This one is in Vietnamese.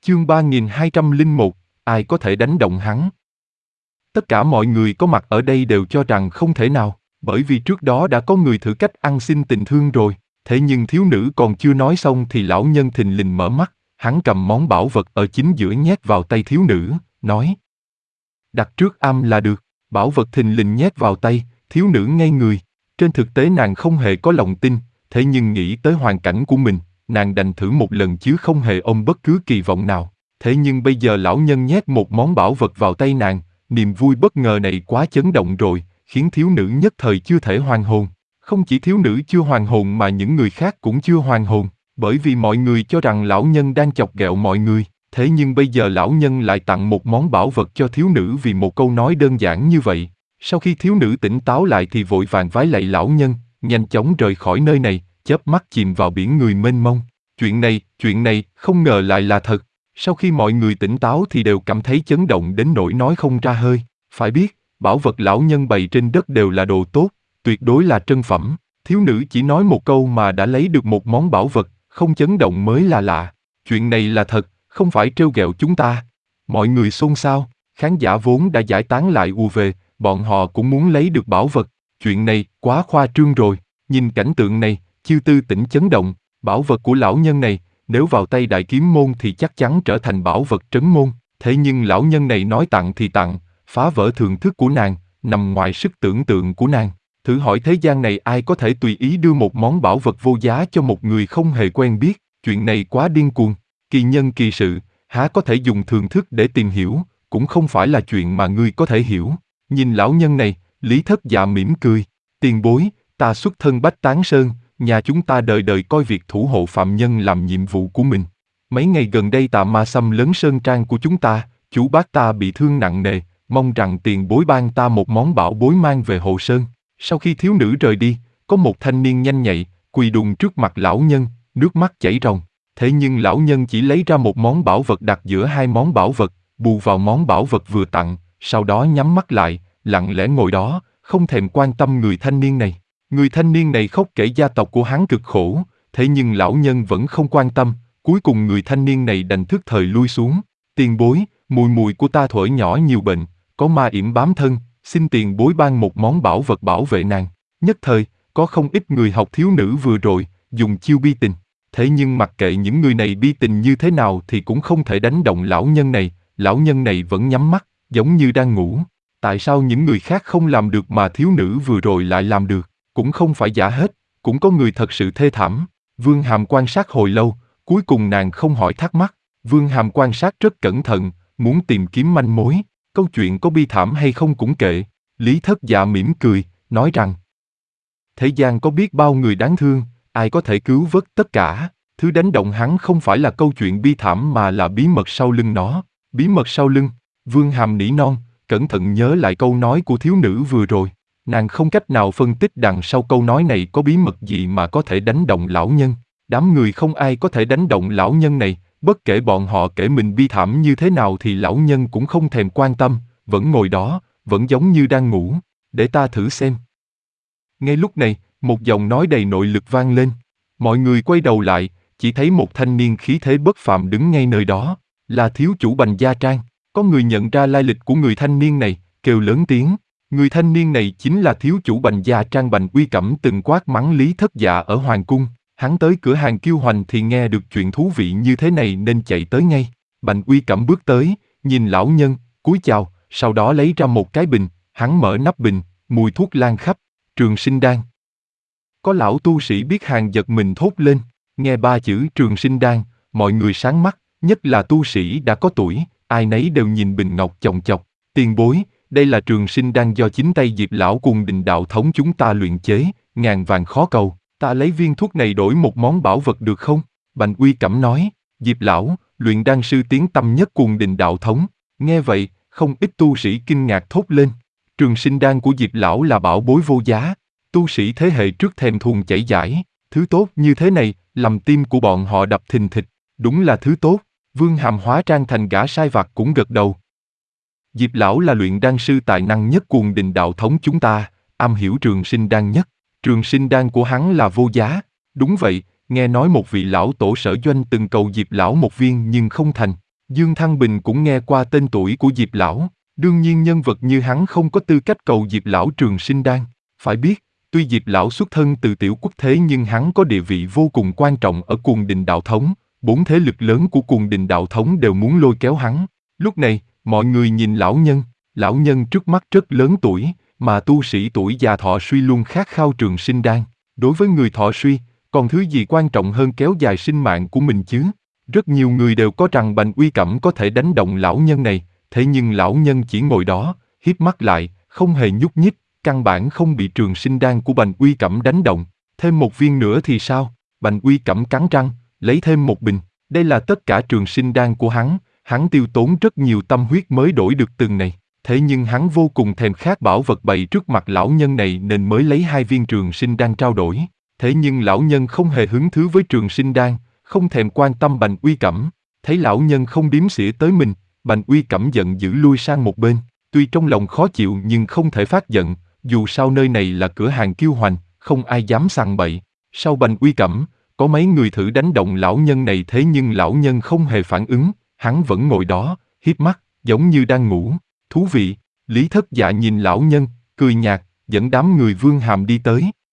Chương 3201, ai có thể đánh động hắn? Tất cả mọi người có mặt ở đây đều cho rằng không thể nào, bởi vì trước đó đã có người thử cách ăn xin tình thương rồi. Thế nhưng thiếu nữ còn chưa nói xong thì lão nhân thình lình mở mắt, hắn cầm món bảo vật ở chính giữa nhét vào tay thiếu nữ, nói: đặt trước âm là được. Bảo vật thình lình nhét vào tay, thiếu nữ ngây người. Trên thực tế nàng không hề có lòng tin, thế nhưng nghĩ tới hoàn cảnh của mình, nàng đành thử một lần chứ không hề ôm bất cứ kỳ vọng nào. Thế nhưng bây giờ lão nhân nhét một món bảo vật vào tay nàng, niềm vui bất ngờ này quá chấn động rồi, khiến thiếu nữ nhất thời chưa thể hoàn hồn. Không chỉ thiếu nữ chưa hoàn hồn mà những người khác cũng chưa hoàn hồn, bởi vì mọi người cho rằng lão nhân đang chọc ghẹo mọi người. Thế nhưng bây giờ lão nhân lại tặng một món bảo vật cho thiếu nữ vì một câu nói đơn giản như vậy. Sau khi thiếu nữ tỉnh táo lại thì vội vàng vái lạy lão nhân, nhanh chóng rời khỏi nơi này, chớp mắt chìm vào biển người mênh mông. Chuyện này, không ngờ lại là thật. Sau khi mọi người tỉnh táo thì đều cảm thấy chấn động đến nỗi nói không ra hơi. Phải biết, bảo vật lão nhân bày trên đất đều là đồ tốt, tuyệt đối là trân phẩm. Thiếu nữ chỉ nói một câu mà đã lấy được một món bảo vật, không chấn động mới là lạ. Chuyện này là thật, không phải trêu ghẹo chúng ta. Mọi người xôn xao, khán giả vốn đã giải tán lại ùa về, bọn họ cũng muốn lấy được bảo vật. Chuyện này quá khoa trương rồi. Nhìn cảnh tượng này, Chiêu Tư Tỉnh chấn động. Bảo vật của lão nhân này, nếu vào tay Đại Kiếm Môn thì chắc chắn trở thành bảo vật trấn môn. Thế nhưng lão nhân này nói tặng thì tặng, phá vỡ thường thức của nàng, nằm ngoài sức tưởng tượng của nàng. Thử hỏi thế gian này ai có thể tùy ý đưa một món bảo vật vô giá cho một người không hề quen biết. Chuyện này quá điên cuồng, kỳ nhân kỳ sự, há có thể dùng thường thức để tìm hiểu, cũng không phải là chuyện mà ngươi có thể hiểu. Nhìn lão nhân này, Lý Thất Dạ mỉm cười: tiền bối, ta xuất thân Bách Tán Sơn, nhà chúng ta đời đời coi việc thủ hộ phạm nhân làm nhiệm vụ của mình. Mấy ngày gần đây tà ma xâm lấn sơn trang của chúng ta, chú bác ta bị thương nặng nề, mong rằng tiền bối ban ta một món bảo bối mang về hộ sơn. Sau khi thiếu nữ rời đi, có một thanh niên nhanh nhạy, quỳ đùn trước mặt lão nhân, nước mắt chảy ròng. Thế nhưng lão nhân chỉ lấy ra một món bảo vật đặt giữa hai món bảo vật, bù vào món bảo vật vừa tặng, sau đó nhắm mắt lại, lặng lẽ ngồi đó, không thèm quan tâm người thanh niên này. Người thanh niên này khóc kể gia tộc của hắn cực khổ, thế nhưng lão nhân vẫn không quan tâm, cuối cùng người thanh niên này đành thức thời lui xuống. Tiền bối, mùi mùi của ta thuở nhỏ nhiều bệnh, có ma yểm bám thân, xin tiền bối ban một món bảo vật bảo vệ nàng. Nhất thời, có không ít người học thiếu nữ vừa rồi, dùng chiêu bi tình. Thế nhưng mặc kệ những người này bi tình như thế nào thì cũng không thể đánh động lão nhân này vẫn nhắm mắt, giống như đang ngủ. Tại sao những người khác không làm được mà thiếu nữ vừa rồi lại làm được? Cũng không phải giả hết, cũng có người thật sự thê thảm. Vương Hàm quan sát hồi lâu, cuối cùng nàng không hỏi thắc mắc. Vương Hàm quan sát rất cẩn thận, muốn tìm kiếm manh mối. Câu chuyện có bi thảm hay không cũng kệ. Lý Thất Dạ mỉm cười, nói rằng: thế gian có biết bao người đáng thương, ai có thể cứu vớt tất cả. Thứ đánh động hắn không phải là câu chuyện bi thảm mà là bí mật sau lưng nó. Bí mật sau lưng. Vương Hàm nỉ non, cẩn thận nhớ lại câu nói của thiếu nữ vừa rồi. Nàng không cách nào phân tích đằng sau câu nói này có bí mật gì mà có thể đánh động lão nhân. Đám người không ai có thể đánh động lão nhân này, bất kể bọn họ kể mình bi thảm như thế nào thì lão nhân cũng không thèm quan tâm, vẫn ngồi đó, vẫn giống như đang ngủ. Để ta thử xem. Ngay lúc này, một giọng nói đầy nội lực vang lên. Mọi người quay đầu lại, chỉ thấy một thanh niên khí thế bất phàm đứng ngay nơi đó, là thiếu chủ Bành Gia Trang. Có người nhận ra lai lịch của người thanh niên này, kêu lớn tiếng. Người thanh niên này chính là thiếu chủ Bành Gia Trang Bành Uy Cẩm từng quát mắng Lý Thất Dạ ở Hoàng Cung. Hắn tới cửa hàng Kiêu Hoành thì nghe được chuyện thú vị như thế này nên chạy tới ngay. Bành Uy Cẩm bước tới, nhìn lão nhân, cúi chào, sau đó lấy ra một cái bình, hắn mở nắp bình, mùi thuốc lan khắp. Trường sinh đan. Có lão tu sĩ biết hàng giật mình thốt lên, nghe ba chữ trường sinh đan, mọi người sáng mắt, nhất là tu sĩ đã có tuổi, ai nấy đều nhìn bình ngọc chòng chọc. Tiền bối, đây là trường sinh đan do chính tay Diệp lão cùng Đình đạo thống chúng ta luyện chế, ngàn vàng khó cầu, ta lấy viên thuốc này đổi một món bảo vật được không? Bành Uy Cẩm nói. Diệp lão, luyện đan sư tiếng tăm nhất cùng Đình đạo thống. Nghe vậy, không ít tu sĩ kinh ngạc thốt lên. Trường sinh đan của Diệp lão là bảo bối vô giá, tu sĩ thế hệ trước thèm thuồng chảy dãi, thứ tốt như thế này, làm tim của bọn họ đập thình thịch, đúng là thứ tốt. Vương Hàm hóa trang thành gã sai vặt cũng gật đầu. Diệp lão là luyện đan sư tài năng nhất cuồng Đình đạo thống chúng ta, am hiểu trường sinh đan nhất. Trường sinh đan của hắn là vô giá. Đúng vậy, nghe nói một vị lão tổ sở doanh từng cầu Diệp lão một viên nhưng không thành. Dương Thăng Bình cũng nghe qua tên tuổi của Diệp Lão, đương nhiên nhân vật như hắn không có tư cách cầu Diệp Lão trường sinh đan. Phải biết, tuy Diệp Lão xuất thân từ tiểu quốc thế nhưng hắn có địa vị vô cùng quan trọng ở Cuồng Đình Đạo Thống, 4 thế lực lớn của Cuồng Đình Đạo Thống đều muốn lôi kéo hắn. Lúc này, mọi người nhìn lão nhân trước mắt rất lớn tuổi, mà tu sĩ tuổi già thọ suy luôn khát khao trường sinh đan. Đối với người thọ suy, còn thứ gì quan trọng hơn kéo dài sinh mạng của mình chứ? Rất nhiều người đều có rằng Bành Uy Cẩm có thể đánh động lão nhân này, thế nhưng lão nhân chỉ ngồi đó, híp mắt lại, không hề nhúc nhích, căn bản không bị trường sinh đan của Bành Uy Cẩm đánh động. Thêm một viên nữa thì sao? Bành Uy Cẩm cắn răng, lấy thêm một bình. Đây là tất cả trường sinh đan của hắn tiêu tốn rất nhiều tâm huyết mới đổi được từng này. Thế nhưng hắn vô cùng thèm khát bảo vật bày trước mặt lão nhân này nên mới lấy 2 viên trường sinh đan trao đổi. Thế nhưng lão nhân không hề hứng thú với trường sinh đan, không thèm quan tâm Bành Uy Cẩm. Thấy lão nhân không đếm xỉa tới mình, Bành Uy Cẩm giận dữ lui sang một bên. Tuy trong lòng khó chịu nhưng không thể phát giận, dù sao nơi này là cửa hàng Kiêu Hoành, không ai dám sằng bậy. Sau Bành Uy Cẩm, có mấy người thử đánh động lão nhân này thế nhưng lão nhân không hề phản ứng, hắn vẫn ngồi đó, híp mắt, giống như đang ngủ. Thú vị, Lý Thất Dạ nhìn lão nhân, cười nhạt, dẫn đám người Vương Hàm đi tới.